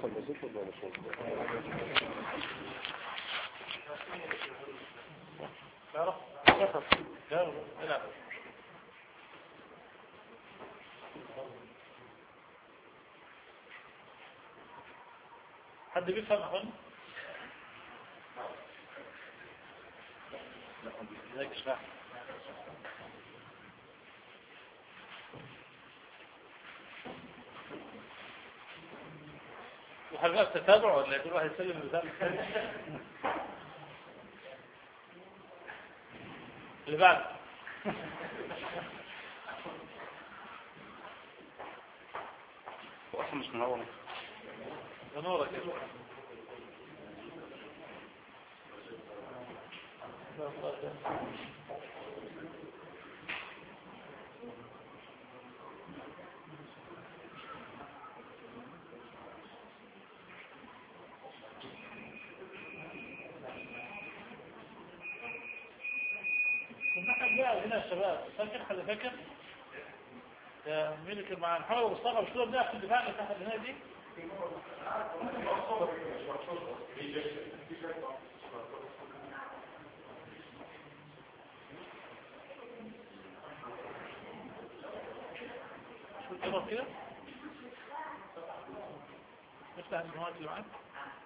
حد بيفهم يا اخوان؟ ازيك اشرح. وهل بقى تتابع ولا كل واحد يسلم البتاع اللي بعد؟ واصلا مش منور منورك يا كنا هنبقى هنا يا شباب. فاكر حد فاكر؟ يا مين اللي كان معانا؟ محمد مصطفى مش كده بنلعب في الدفاع اللي تحت هنا دي؟ شو كده كده؟ نفتح المواد اللي معاك.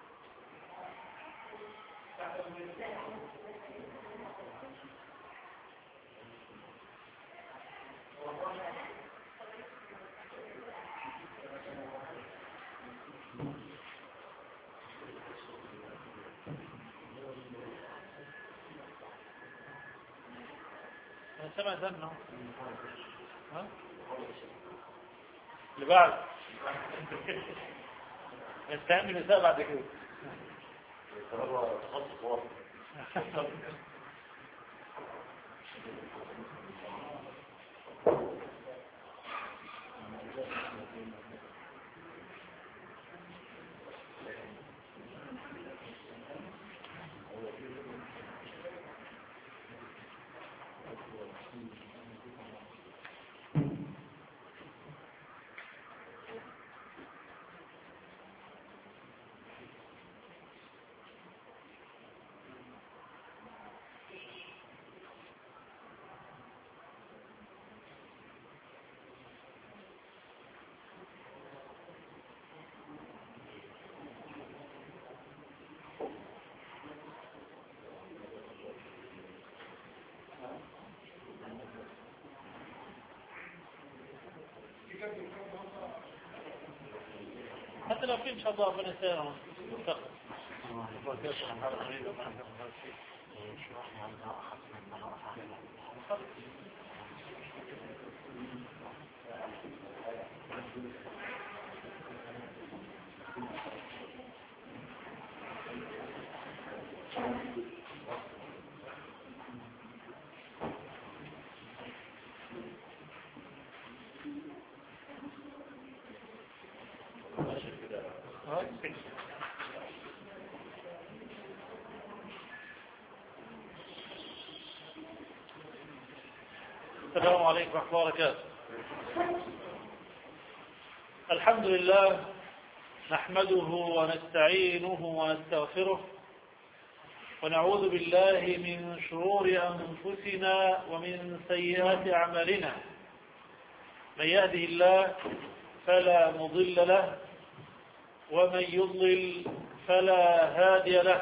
أنا سمع ذنه. ها؟ اللي بعد نستعمل النساء بعد كده. تخصص واضح. حتى لو في إن شاء الله ربنا يسيرهم. السلام عليكم ورحمة الله وبركاته. الحمد لله نحمده ونستعينه ونستغفره ونعوذ بالله من شرور أنفسنا ومن سيئات أعمالنا. من يهده الله فلا مضل له ومن يضلل فلا هادي له،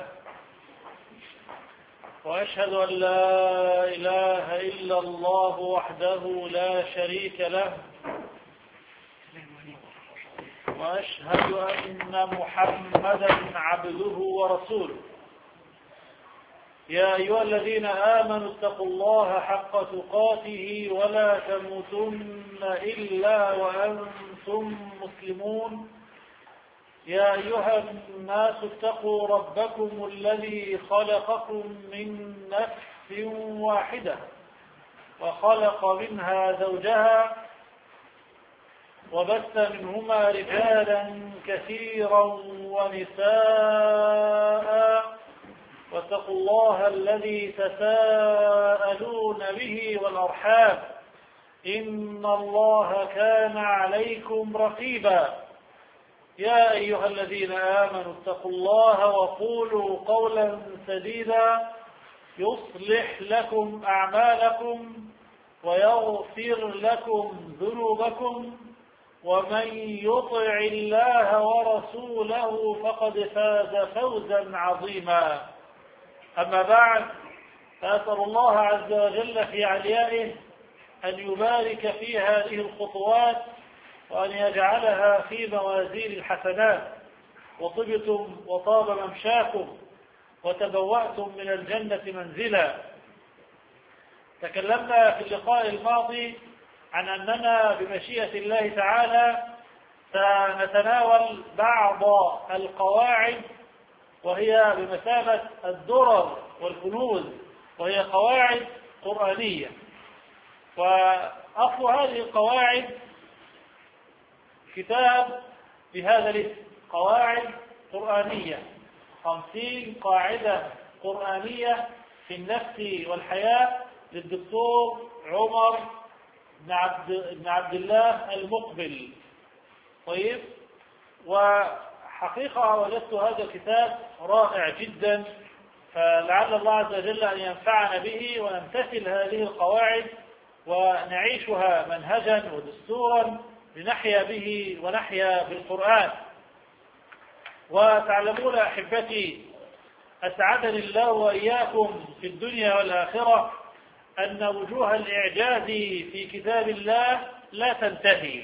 وأشهد أن لا إله إلا الله وحده لا شريك له، وأشهد أن محمدا عبده ورسوله. يا أيها الذين آمنوا اتقوا الله حق تقاته ولا تموتن إلا وأنتم مسلمون. يا أيها الناس اتقوا ربكم الذي خلقكم من نفس واحدة وخلق منها زوجها وبث منهما رجالا كثيرا ونساء، واتقوا الله الذي تساءلون به والأرحام إن الله كان عليكم رقيبا. يا أيها الذين آمنوا اتقوا الله وقولوا قولا سديدا يصلح لكم أعمالكم ويغفر لكم ذنوبكم ومن يطع الله ورسوله فقد فاز فوزا عظيما. أما بعد، فأسأل الله عز وجل في عليائه أن يبارك في هذه الخطوات وأن يجعلها في موازين الحسنات، وطبتم وطاب ممشاكم وتبوأتم من الجنة منزلا. تكلمنا في اللقاء الماضي عن أننا بمشيئة الله تعالى سنتناول بعض القواعد وهي بمثابة الدرر والكنوز، وهي قواعد قرآنية. وأصل هذه القواعد كتاب بهذا الاسم، قواعد قرآنية، 50 قاعدة قرآنية في النفس والحياة للدكتور عمر بن عبد الله المقبل. طيب، وحقيقة وجدت هذا الكتاب رائع جدا، فلعل الله عز وجل أن ينفعنا به ونمتثل هذه القواعد ونعيشها منهجا ودستورا لنحيا به ونحيا بالقرآن. وتعلمون أحبتي أسعدني الله وإياكم في الدنيا والآخرة أن وجوه الإعجاز في كتاب الله لا تنتهي،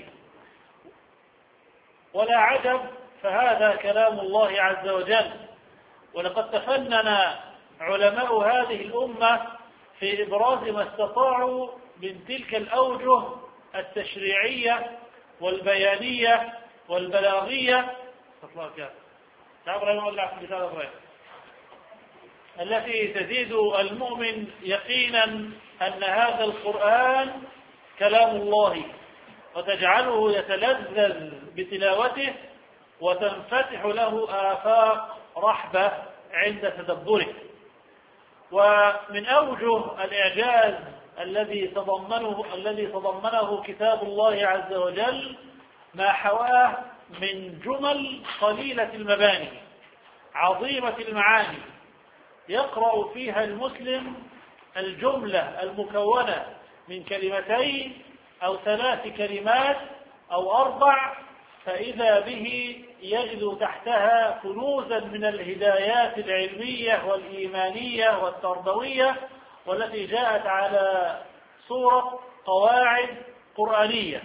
ولا عجب، فهذا كلام الله عز وجل. ولقد تفنن علماء هذه الأمة في إبراز ما استطاعوا من تلك الأوجه التشريعية والبيانية والبلاغية التي تزيد المؤمن يقينا أن هذا القرآن كلام الله، وتجعله يتلذذ بتلاوته وتنفتح له آفاق رحبة عند تدبره. ومن أوجه الإعجاز الذي تضمنه كتاب الله عز وجل ما حواه من جمل قليلة المباني عظيمة المعاني، يقرأ فيها المسلم الجملة المكونة من كلمتين أو 3 كلمات أو 4، فإذا به يجد تحتها كنوزا من الهدايات العلمية والإيمانية والتربوية، والتي جاءت على صورة قواعد قرآنية.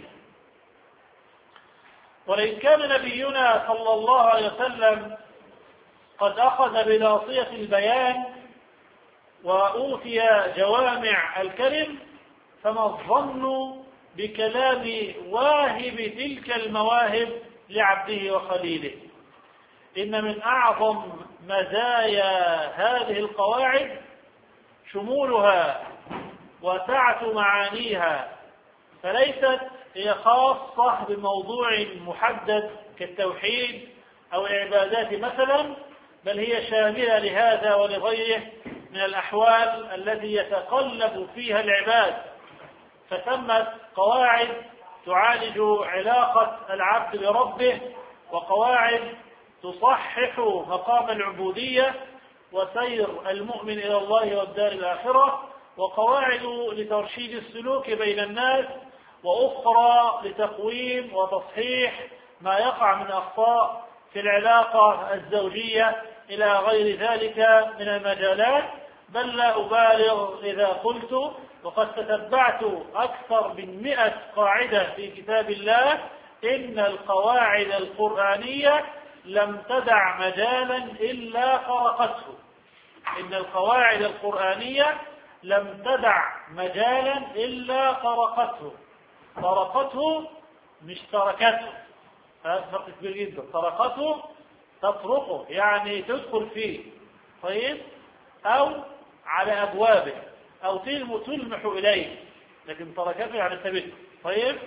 ولئن كان نبينا صلى الله عليه وسلم قد أخذ بناصية البيان وأوتي جوامع الكلم، فما الظن بكلام واهب تلك المواهب لعبده وخليله؟ إن من أعظم مزايا هذه القواعد شمولها وسعة معانيها، فليست هي خاصة بموضوع محدد كالتوحيد أو العبادات مثلا، بل هي شاملة لهذا ولغيره من الأحوال التي يتقلب فيها العباد. فثمت قواعد تعالج علاقة العبد بربه، وقواعد تصحح مقام العبودية وسير المؤمن إلى الله والدار الآخرة، وقواعد لترشيد السلوك بين الناس، وأخرى لتقويم وتصحيح ما يقع من أخطاء في العلاقة الزوجية إلى غير ذلك من المجالات. بل لا أبالغ إذا قلت وقد تتبعت أكثر من 100 قاعدة في كتاب الله، إن القواعد القرآنية لم تدع مجالا إلا خرقته. إن القواعد القرآنية لم تدع مجالا إلا خرقته. خرقته مش تركته، هذا فرق كبير جدا. خرقته تطرقه يعني تدخل فيه، طيب، أو على أبوابه، أو تلمح إليه، لكن تركته على سبيله. طيب،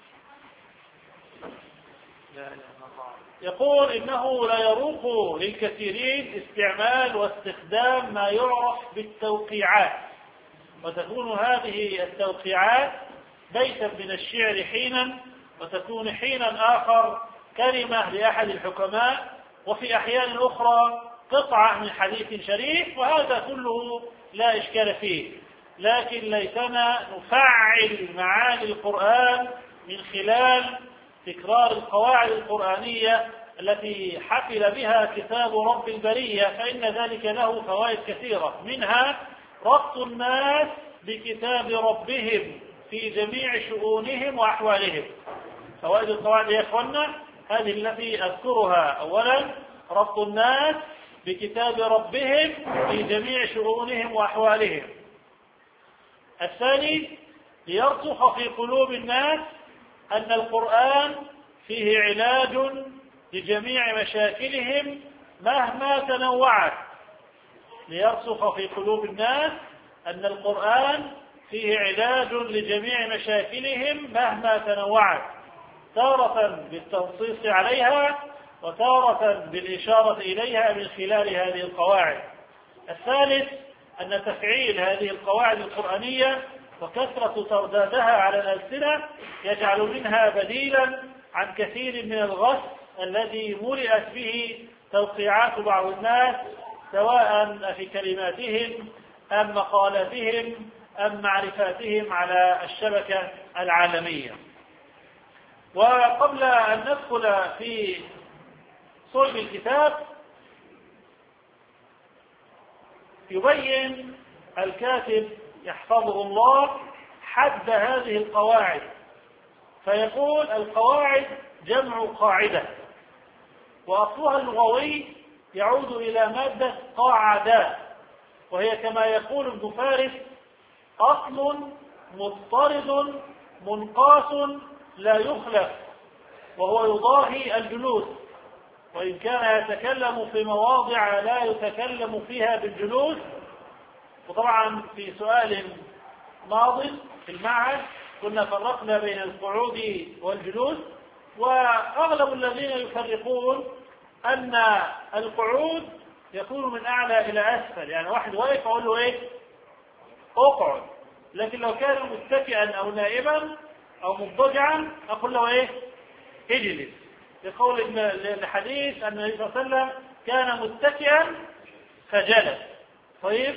يقول إنه لا يروق للكثيرين استعمال واستخدام ما يعرف بالتوقيعات، وتكون هذه التوقيعات بيتا من الشعر حينا، وتكون حينا آخر كلمة لأحد الحكماء، وفي أحيان أخرى قطعة من حديث شريف، وهذا كله لا إشكال فيه. لكن ليتنا نفعل معاني القرآن من خلال تكرار القواعد القرآنية التي حفل بها كتاب رب البرية، فإن ذلك له فوائد كثيرة، منها ربط الناس بكتاب ربهم في جميع شؤونهم وأحوالهم. فوائد القواعد يا إخوانا هذه التي أذكرها: أولا ربط الناس بكتاب ربهم في جميع شؤونهم وأحوالهم. الثاني ليرسخ في قلوب الناس أن القرآن فيه علاج لجميع مشاكلهم مهما تنوعت. ليرسخ في قلوب الناس أن القرآن فيه علاج لجميع مشاكلهم مهما تنوعت، تارة بالتنصيص عليها وتارة بالإشارة إليها من خلال هذه القواعد. الثالث أن تفعيل هذه القواعد القرآنية وكثرة تردادها على الألسنة يجعل منها بديلا عن كثير من الغث الذي ملئت به توقيعات بعض الناس، سواء في كلماتهم أم مقالاتهم أم معرفاتهم على الشبكة العالمية. وقبل أن ندخل في صلب الكتاب يبين الكاتب يحفظه الله حد هذه القواعد، فيقول: القواعد جمع قاعدة، وأصلها اللغوي يعود إلى مادة قاعدة، وهي كما يقول ابن فارس: أصل مضطرد منقاس لا يخلف، وهو يضاهي الجلوس، وإن كان يتكلم في مواضع لا يتكلم فيها بالجلوس. وطبعا في سؤال ماض في المعهد كنا فرقنا بين القعود والجلوس، وأغلب الذين يفرقون أن القعود يكون من أعلى إلى أسفل، يعني واحد واقف أقول له إيه؟ اقعد. لكن لو كان متكئا أو نائما أو مضطجعا أقول له إيه؟ اجلس، لقول الحديث أن النبي صلى الله عليه وسلم كان متكئا فجلس. طيب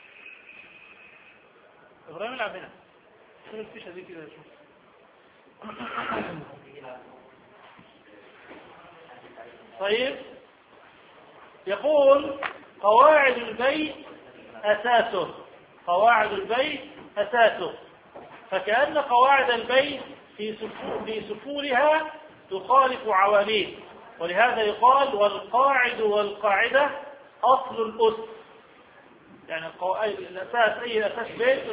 إبراهيم العب هنا، شو الفيشة دي كده؟ طيب يقول: قواعد البيت أساسه، قواعد البيت أساسه، فكأن قواعد البيت في سفولها تخالف عواليه، ولهذا يقال: والقاعد والقاعدة أصل الأس. يعني الأساس، أي أساس بيت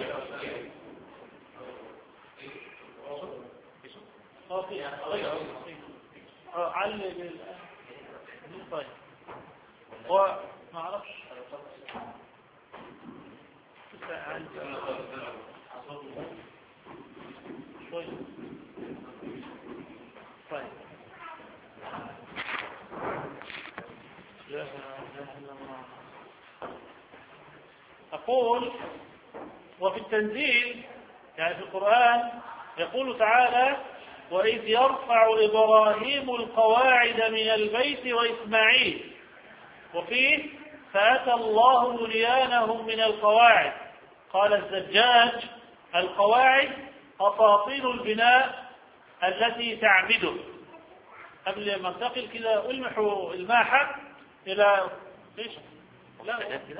علي. طيب هو ما أعرفش طيب. أقول: وفي التنزيل يعني في القرآن يقول تعالى: وإذ يرفع إبراهيم القواعد من البيت وإسماعيل، وفيه: فأتى الله بنيانهم من القواعد. قال الزجاج: القواعد أساطيل البناء التي تعمده. قبل ما انتقل كده ألمحوا الماحة إلى ايش؟ لا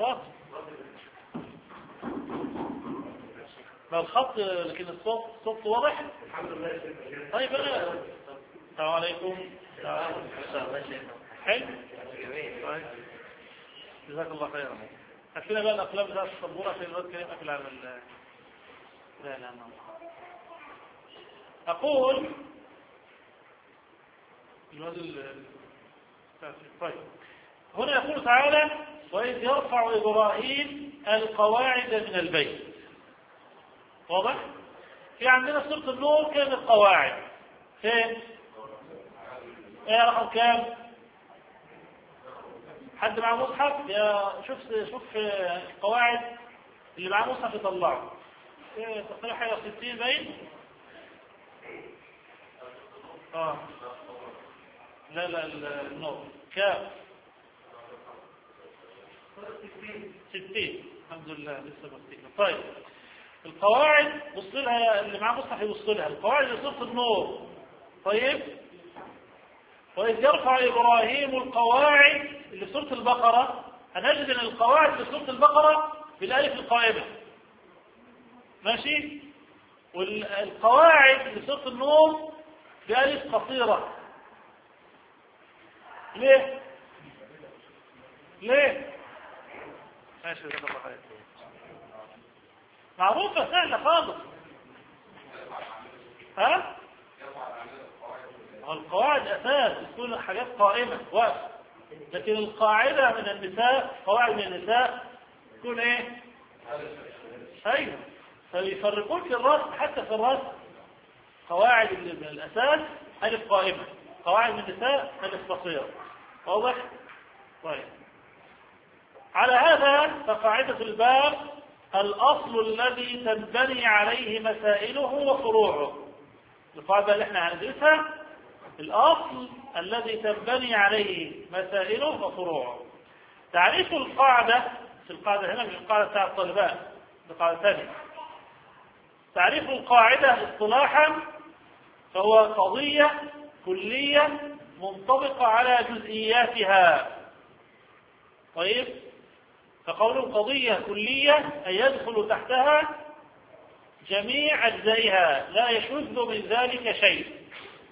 ما الخط، لكن الصوت واضح. طيب أنا السلام عليكم. حلو. طيب جزاك الله خيرا. أكلنا بقى الأقلام بتاعت السبورة في الوقت كريم أكل على لا أقول طيب هنا يقول تعالى: وإذ يرفع إبراهيم القواعد من البيت. واضح؟ في عندنا سورة النور كان القواعد فين؟ ايه رقم كام؟ حد معاه مصحف؟ يا شوف القواعد اللي معاه مصحف يطلعه. ايه تقريبا حاجة 60 باين؟ لا لا النور كام 60. الحمد لله لسه بسيطة. طيب القواعد بص لها، اللي معاه مصحف يبص لها، القواعد لسورة النور. طيب وإذ يرفع إبراهيم القواعد اللي في سورة البقرة، هنجد أن القواعد في سورة البقرة بالألف القائمة، ماشي، والقواعد في سورة النور بألف قصيرة. ليه؟ ماشي جزاك الله خير. معروفة سهلة خالص. ها؟ القواعد أساس تكون حاجات قائمة واقفة، لكن القاعدة من النساء، قواعد من النساء تكون ايه؟ ايوه. فيفرقون في الرسم، حتى في الرسم قواعد من الأساس ألف قائمة، قواعد من النساء ألف قصيرة. واضح؟ طيب على هذا فقاعدة الباب الأصل الذي تنبني عليه مسائله وفروعه. القاعدة اللي احنا هندرسها الأصل الذي تنبني عليه مسائله وفروعه. تعريف القاعدة، في القاعدة هنا مش القاعدة بتاع الطالبان، القاعدة الثانية. تعريف القاعدة اصطلاحا فهو قضية كلية منطبقة على جزئياتها. طيب فقول قضية كلية أي يدخل تحتها جميع أجزائها لا يشذ من ذلك شيء.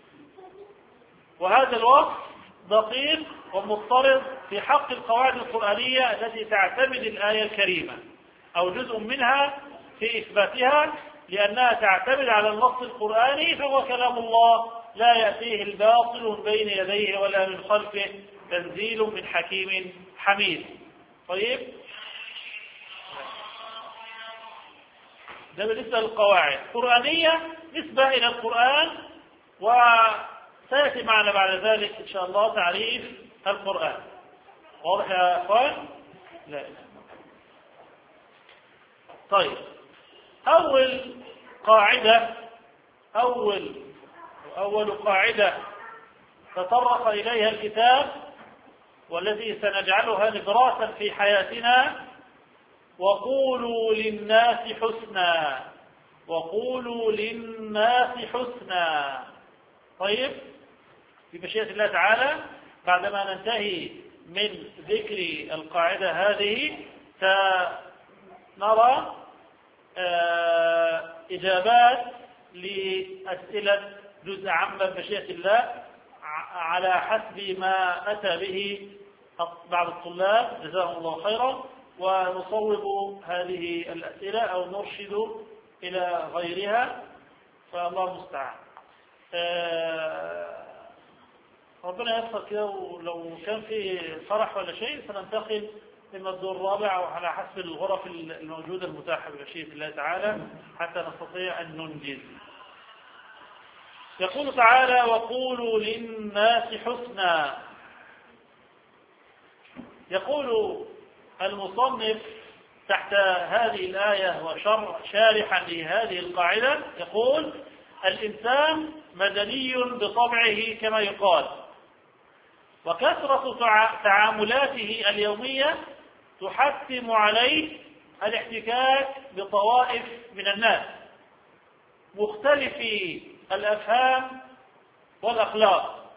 وهذا الوصف دقيق ومضطرد في حق القواعد القرآنية التي تعتمد الآية الكريمة أو جزء منها في إثباتها، لأنها تعتمد على النص القرآني، فهو كلام الله لا يأتيه الباطل من بين يديه ولا من خلفه، تنزيل من حكيم حميد. طيب ده بالنسبة للقواعد القرآنية نسبة إلى القرآن، وسيأتي معنا بعد ذلك إن شاء الله تعريف القرآن. واضح يا أخوان؟ لا. طيب أول قاعدة تطرق إليها الكتاب والتي سنجعلها نبراسا في حياتنا: وقولوا للناس حسنا، وقولوا للناس حسنا. طيب بمشيئة الله تعالى بعدما ننتهي من ذكر القاعدة هذه سنرى إجابات لأسئلة جزء عامة بمشيئة الله على حسب ما أتى به بعض الطلاب جزاهم الله خيرا، ونصوب هذه الأسئلة أو نرشد إلى غيرها، فالله المستعان. ربنا يسر كده، ولو كان في فرح ولا شيء سننتقل إما الدور الرابع أو على حسب الغرف الموجودة المتاحة بمشيئة الله تعالى حتى نستطيع أن ننجز. يقول تعالى: وقولوا للناس حسنا. يقول المصنف تحت هذه الآية وشارحا لهذه القاعدة، يقول: الإنسان مدني بطبعه كما يقال، وكثرة تعاملاته اليومية تحتم عليه الاحتكاك بطوائف من الناس مختلفي الأفهام والأخلاق،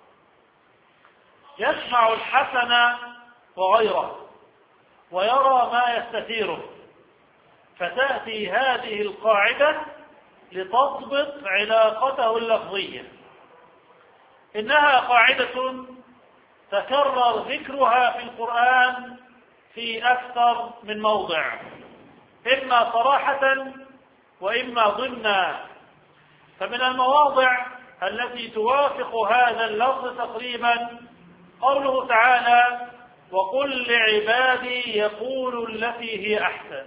يسمع الحسن وغيره ويرى ما يستثيره، فتأتي هذه القاعدة لتضبط علاقته اللفظية. إنها قاعدة تكرر ذكرها في القرآن في أكثر من موضع، إما صراحة وإما ضمنا. فمن المواضع التي توافق هذا اللفظ تقريبا قوله تعالى: وقل لعبادي يقولوا التي هي أحسن.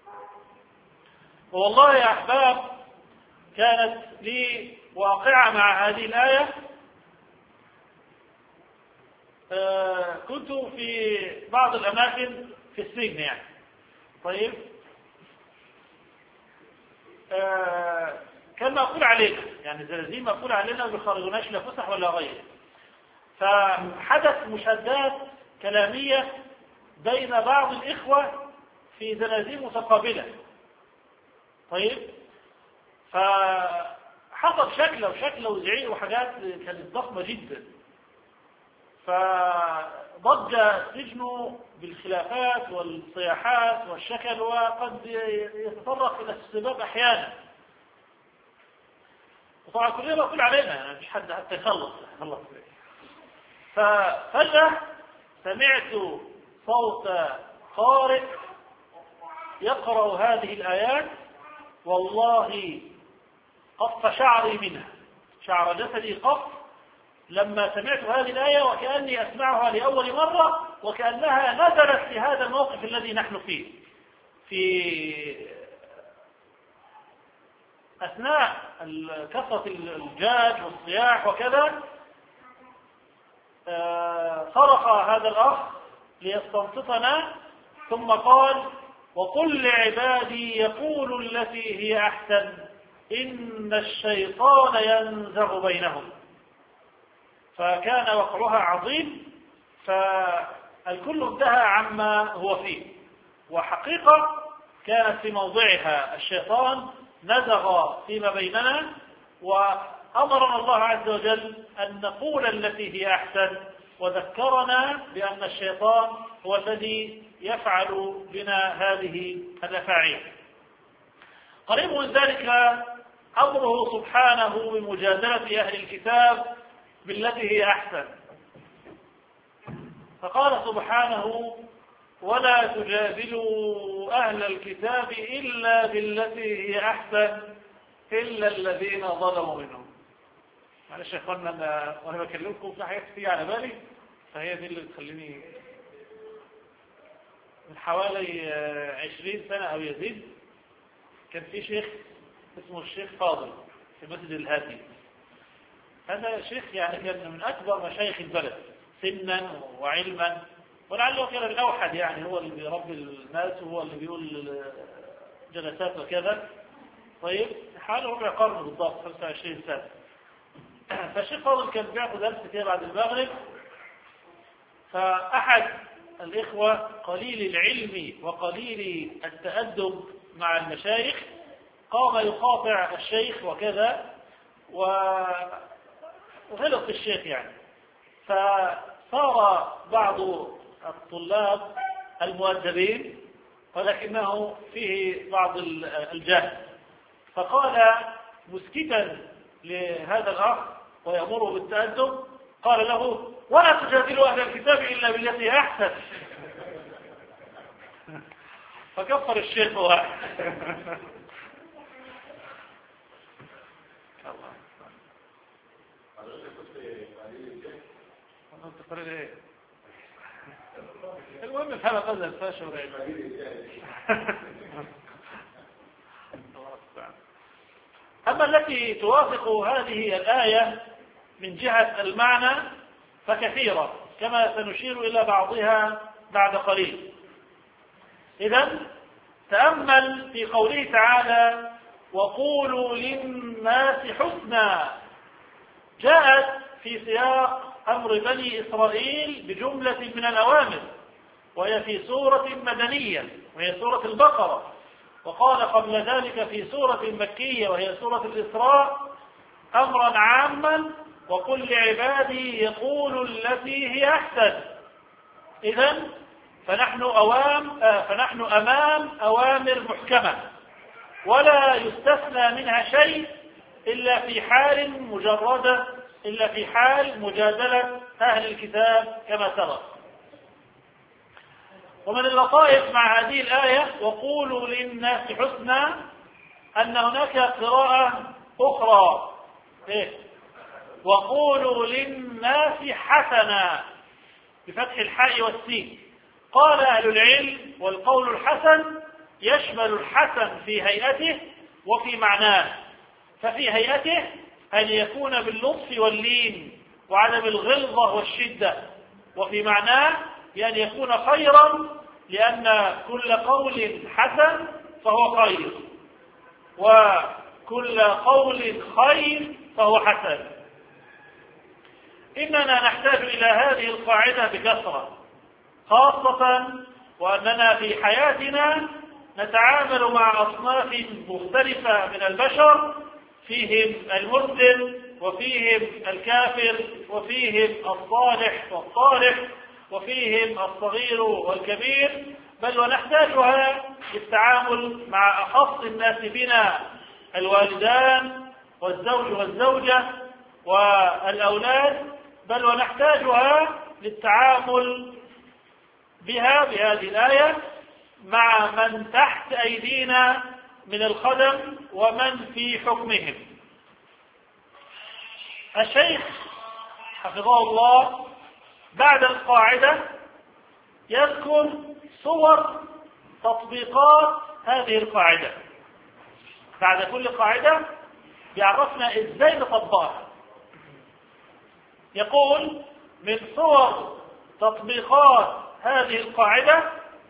والله يا أحباب كانت لي واقعة مع هذه الآية. كنت في بعض الأماكن في السجن يعني. طيب كان مقول علينا يعني زي ما مقول علينا ما بيخرجوناش لا فسح ولا غيره. فحدث مشادات كلامية بين بعض الإخوة في زنازين متقابلة. طيب، فحصل شكله وزعيق وحاجات كانت ضخمة جدا، فضج السجن بالخلافات والصياحات والشكل، وقد يتطرق إلى السباب أحيانا. وطبعا كلنا بقول علينا يعني مفيش حد حتى يخلص. ففجأة سمعت صوت قارئ يقرأ هذه الآيات، والله قف شعري منها، شعر جسدي قف لما سمعت هذه الآية، وكأني أسمعها لأول مرة، وكأنها نزلت في هذا الموقف الذي نحن فيه، في أثناء كثرة الجاج والصياح وكذا. صرخ هذا الأخ ليستنصتنا، ثم قال: وقل لعبادي يقولوا التي هي أحسن إن الشيطان ينزغ بينهم. فكان وقعها عظيم، فالكل انتهى عما هو فيه، وحقيقة كانت في موضعها. الشيطان نزغ فيما بيننا، وأمرنا الله عز وجل أن نقول التي هي أحسن، وذكرنا بأن الشيطان هو الذي يفعل بنا هذه الأفاعيل. قريب من ذلك أمره سبحانه بمجادلة أهل الكتاب بالتي هي أحسن، فقال سبحانه: ولا تجادلوا أهل الكتاب إلا بالتي هي أحسن إلا الذين ظلموا منهم. معلش يا اخوانا، وانا بكلمكم في حاجات كتير على بالي، فهي دي اللي بتخليني. من حوالي 20 سنة أو يزيد كان في شيخ اسمه الشيخ فاضل في مسجد الهادي. هذا شيخ يعني كان من أكبر مشايخ البلد سنا وعلما، ولعله كان الأوحد، يعني هو اللي بيربي الناس وهو اللي بيقول جلسات وكذا. طيب، حوالي ربع قرن بالضبط، 25 سنة. فالشيخ فاضل كان بيعطي درس كده بعد المغرب، فأحد الإخوة قليل العلم وقليل التأدب مع المشايخ قام يقاطع الشيخ وكذا، وغلط الشيخ يعني. فصار بعض الطلاب المؤدبين ولكنه فيه بعض الجهل، فقال مسكتا لهذا الأخ ويأمره بالتأدب، قال له: ولا تجادلوا أهل الكتاب إلا بالتي هي أحسن. فكفر الشيخ واحد. المهم في هذا قدر الفاشل. أما التي توافق هذه الآية من جهة المعنى فكثيرة، كما سنشير إلى بعضها بعد قليل. إذن تأمل في قوله تعالى: وقولوا للناس حسنا، جاءت في سياق أمر بني إسرائيل بجملة من الأوامر، وهي في سورة مدنية وهي سورة البقرة، وقال قبل ذلك في سورة مكية وهي سورة الإسراء أمرا عاما: وقل لعبادي يقولوا التي هي أحسن. إذن فنحن أمام أوامر محكمة، ولا يستثنى منها شيء إلا في حال مجادلة أهل الكتاب كما سبق. ومن اللطائف مع هذه الآية وقولوا للناس حسنا أن هناك قراءة أخرى: وقولوا للناس حسنا بفتح الحاء والسين. قال أهل العلم: والقول الحسن يشمل الحسن في هيئته وفي معناه. ففي هيئته أن يكون باللطف واللين وعدم الغلظة والشدة، وفي معناه بأن يكون خيرا، لأن كل قول حسن فهو خير، وكل قول خير فهو حسن. إننا نحتاج إلى هذه القاعدة بكثرة، خاصة وأننا في حياتنا نتعامل مع أصناف مختلفة من البشر، فيهم المسلم وفيهم الكافر وفيهم الصالح والطالح وفيهم الصغير والكبير، بل ونحتاجها للتعامل مع أخص الناس بنا، الوالدان والزوج والزوجة والأولاد، بل ونحتاجها للتعامل بها بهذه الآية مع من تحت أيدينا من الخدم ومن في حكمهم. الشيخ حفظه الله بعد القاعدة يذكر صور تطبيقات هذه القاعدة. بعد كل قاعدة يعرفنا إزاي نطبقها. يقول من صور تطبيقات هذه القاعدة،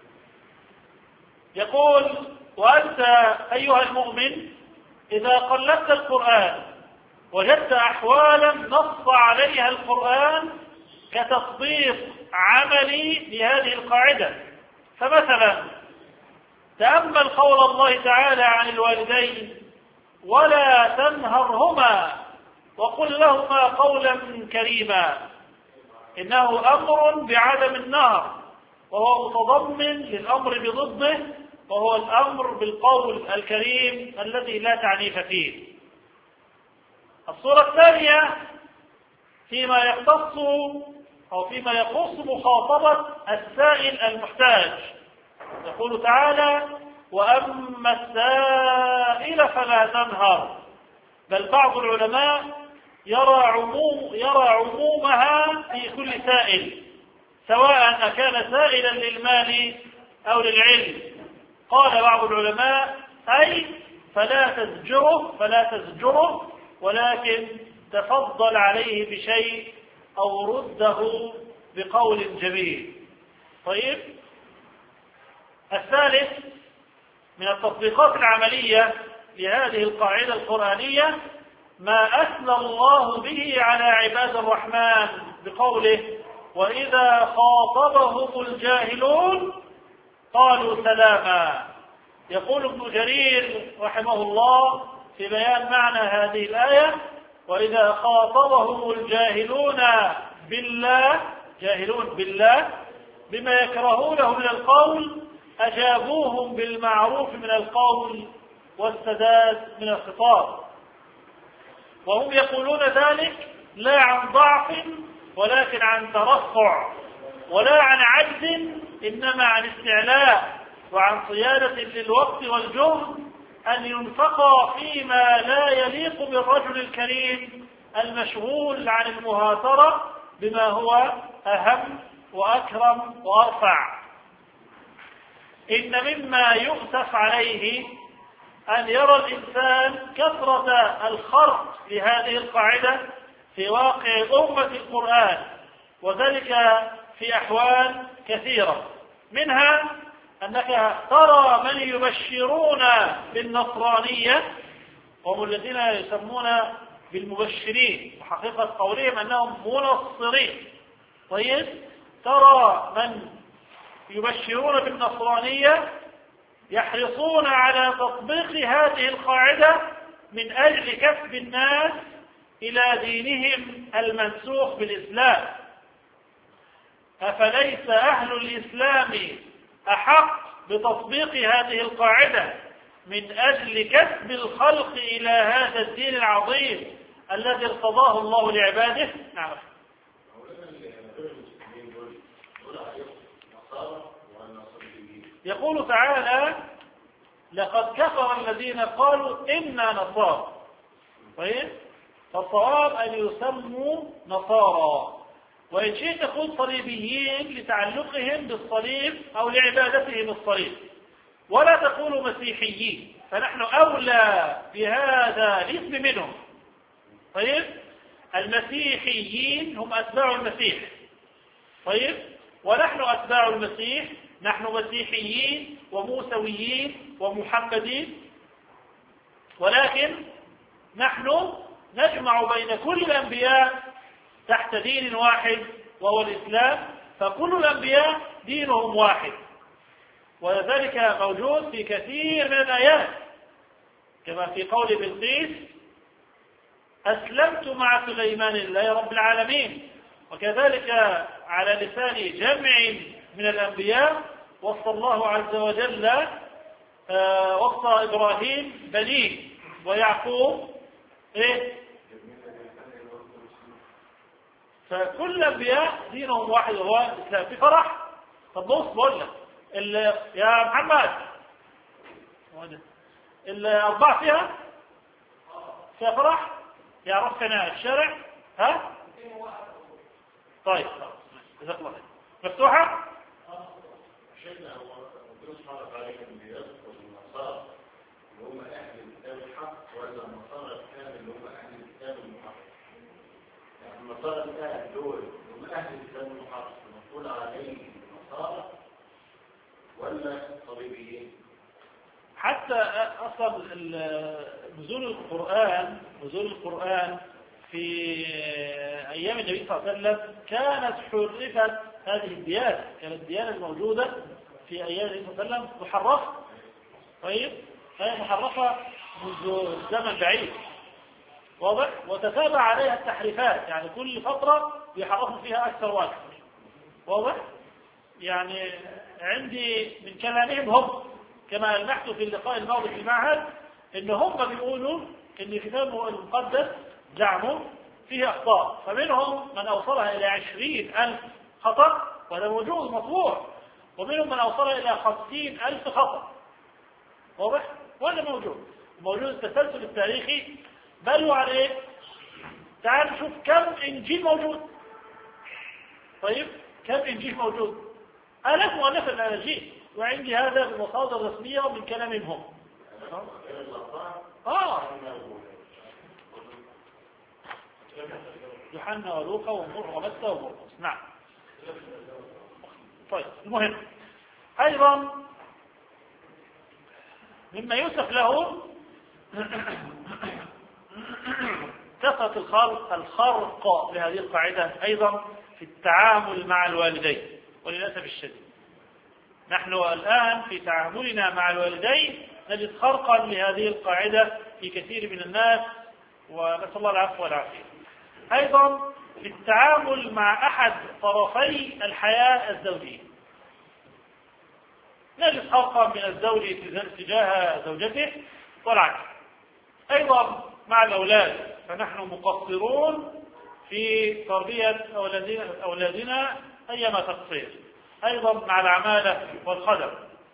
يقول: وأنت أيها المؤمن إذا قلبت القرآن وجدت أحوالا نص عليها القرآن كتطبيق عملي لهذه القاعدة. فمثلا تأمل قول الله تعالى عن الوالدين: ولا تنهرهما وقل لهما قولا كريما. إنه أمر بعدم النهر، وهو متضمن للأمر بضده، وهو الأمر بالقول الكريم الذي لا تعنيف فيه. الصورة الثانية فيما يختص أو فيما يخص مخاطبة السائل المحتاج، يقول تعالى: وأما السائل فلا تنهر. بل بعض العلماء يرى عمومها في كل سائل، سواء أكان سائلا للمال أو للعلم. قال بعض العلماء: أي فلا تزجره ولكن تفضل عليه بشيء أو رده بقول جميل. طيب، الثالث من التطبيقات العملية لهذه القاعدة القرآنية ما أثنى الله به على عباد الرحمن بقوله: وإذا خاطبهم الجاهلون قالوا سلاما. يقول ابن جرير رحمه الله في بيان معنى هذه الآية: وإذا خاطبهم الجاهلون بالله، جاهلون بالله بما يكرهونه من القول، أجابوهم بالمعروف من القول والسداد من الخطاب. وهم يقولون ذلك لا عن ضعف ولكن عن ترفع، ولا عن عجز إنما عن استعلاء، وعن صيانة للوقت والجهد أن ينفق فيما لا يليق بالرجل الكريم المشغول عن المهاترة بما هو أهم وأكرم وأرفع. إن مما يؤسف عليه أن يرى الإنسان كثرة الخرق لهذه القاعدة في واقع أمة القرآن، وذلك في أحوال كثيرة. منها أنك ترى من يبشرون بالنصرانية، وهم الذين يسمون بالمبشرين، وحقيقة قولهم أنهم منصرين. طيب، ترى من يبشرون بالنصرانية يحرصون على تطبيق هذه القاعدة من أجل كسب الناس إلى دينهم المنسوخ بالإسلام. أفليس أهل الإسلام أحق بتطبيق هذه القاعدة من أجل كسب الخلق إلى هذا الدين العظيم الذي ارتضاه الله لعباده؟ نعم. يقول تعالى: لقد كفر الذين قالوا إنا نصارى. طيب، فالصواب أن يسموا نصارى، وإن شئت تقول صليبيين لتعلقهم بالصليب أو لعبادتهم الصليب، ولا تقولوا مسيحيين، فنحن أولى بهذا الاسم منهم. طيب، المسيحيين هم أتباع المسيح. طيب، ونحن أتباع المسيح، نحن مسيحيين وموسويين ومحمدين، ولكن نحن نجمع بين كل الأنبياء تحت دين واحد وهو الإسلام، فكل الأنبياء دينهم واحد. وذلك موجود في كثير من الآيات، كما في قول بلقيس: أسلمت مع سليمان لله رب العالمين. وكذلك على لسان جمع من الأنبياء وصى الله عز وجل وصى إبراهيم بنيه ويعقوب فكل الأنبياء دينهم واحد وهو الإسلام. في فرح؟ طب بص بقول لك يا محمد، الأربعة فيها فرح؟ يعرفنا الشارع؟ ها؟ طيب جزاك الله خير. مفتوحة؟ شيخنا هو ربنا سبحانه وتعالى كان بيذكر النصارى اللي هم أهل الكتاب الحق، ولا النصارى الكامل اللي هم أهل الكتاب المحرف؟ يعني النصارى الكامل دول هم أهل الكتاب المحرف المقول عليهم النصارى ولا طبيبيين؟ حتى أصل نزول القرآن في أيام النبي صلى الله عليه وسلم كانت حرفت هذه الديانة، كانت الديانة الموجودة في أيام النبي صلى الله عليه وسلم محرفة. طيب، هي محرفة منذ زمن بعيد، واضح؟ وتتابع عليها التحريفات، يعني كل فترة يحرفوا فيها أكثر وأكثر، واضح؟ يعني عندي من كلامهم هم، كما ألمحت في اللقاء الماضي في المعهد، إن هم بيقولوا إن كتابه المقدس زعموا فيه أخطاء، فمنهم من أوصلها إلى 20,000 خطأ وهذا موجود مطبوع، ومنهم من أوصلها إلى 50,000 خطأ، واضح؟ وهذا موجود التسلسل التاريخي. بل وعليه تعال نشوف كم إنجيل موجود. طيب، كم إنجيل موجود؟ آلاف مؤلفة الأناجيل، وعندي هذا بمصادر رسمية ومن كلامهم هم. يوحنا ولوقا ومتى ومرقس. نعم. طيب، المهم أيضا مما يوصف له كثرة الخرق لهذه القاعدة أيضا في التعامل مع الوالدين. وللأسف الشديد نحن الآن في تعاملنا مع الوالدين نجد خرقا لهذه القاعدة في كثير من الناس، ونسأل الله العفو والعافية. أيضا في التعامل مع أحد طرفي الحياة الزوجية نجد خرقا من الزوج تجاه زوجته والعكس. أيضا مع الأولاد فنحن مقصرون في تربية أولادنا أيما تقصير. أيضا مع العمالة والخدم.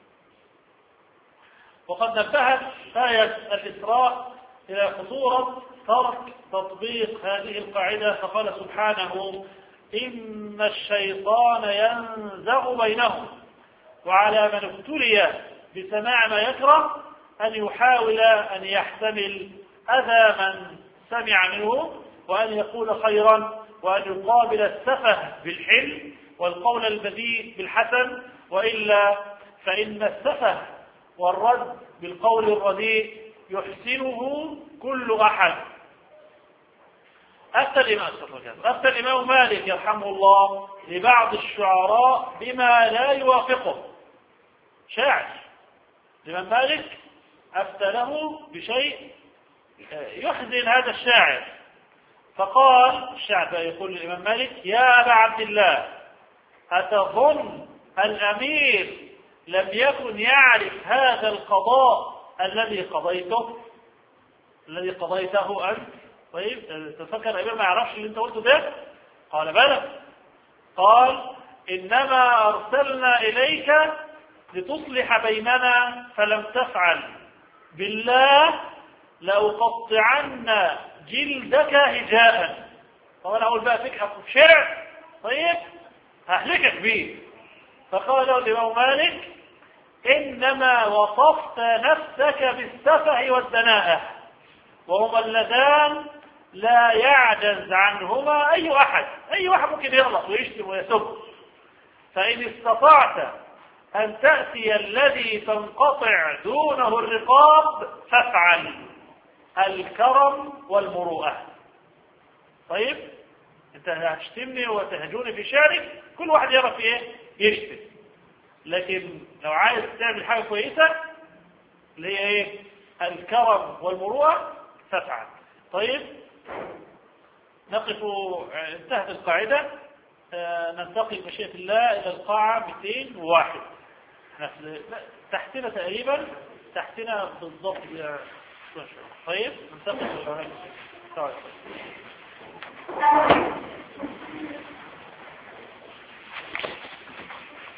وقد نبهت آية الإسراء إلى خطورة ترك تطبيق هذه القاعدة، فقال سبحانه: إن الشيطان ينزغ بينهم، وعلى من ابتلي بسماع ما يكره أن يحاول أن يحتمل أذى من سمع منه، وأن يقول خيرا، وأن يقابل السفه بالحلم والقول البذيء بالحسن، وإلا فإن السفه والرد بالقول الرديء يحسنه كل أحد. أفتى الإمام مالك يرحمه الله لبعض الشعراء بما لا يوافقه. شاعر الإمام مالك أفتى له بشيء يحزن هذا الشاعر، فقال الشاعر يقول للإمام مالك: يا أبا عبد الله، أتظن الأمير لم يكن يعرف هذا القضاء الذي قضيته أنت؟ طيب، تفكر الأمير ما يعرفش اللي أنت قلته ده؟ قال: بلى. قال: إنما أرسلنا إليك لتصلح بيننا فلم تفعل، بالله لأقطعن جلدك هجاء. طب أنا أقول بقى فكرة في شرع، طيب ههلكك بيه. فقال له الإمام مالك: إنما وصفت نفسك بالسفه والدناءة، وهما اللذان لا يعجز عنهما أي واحد ممكن يغلط ويشتم ويسب. فإن استطعت أن تأتي الذي تنقطع دونه الرقاب فافعل الكرم والمروءة. طيب، انت هتشتمني وتهجوني في شعرك، كل واحد يعرف ايه يشتم. لكن لو عايز تعمل حاجة كويسة اللي هي ايه الكرم والمروءة فافعل. طيب نقف، انتهت القاعدة. ننتقل بمشيئة الله إلى القاعة 201. تحتنا تقريبا، تحتنا بالضبط. طيب ننتقل.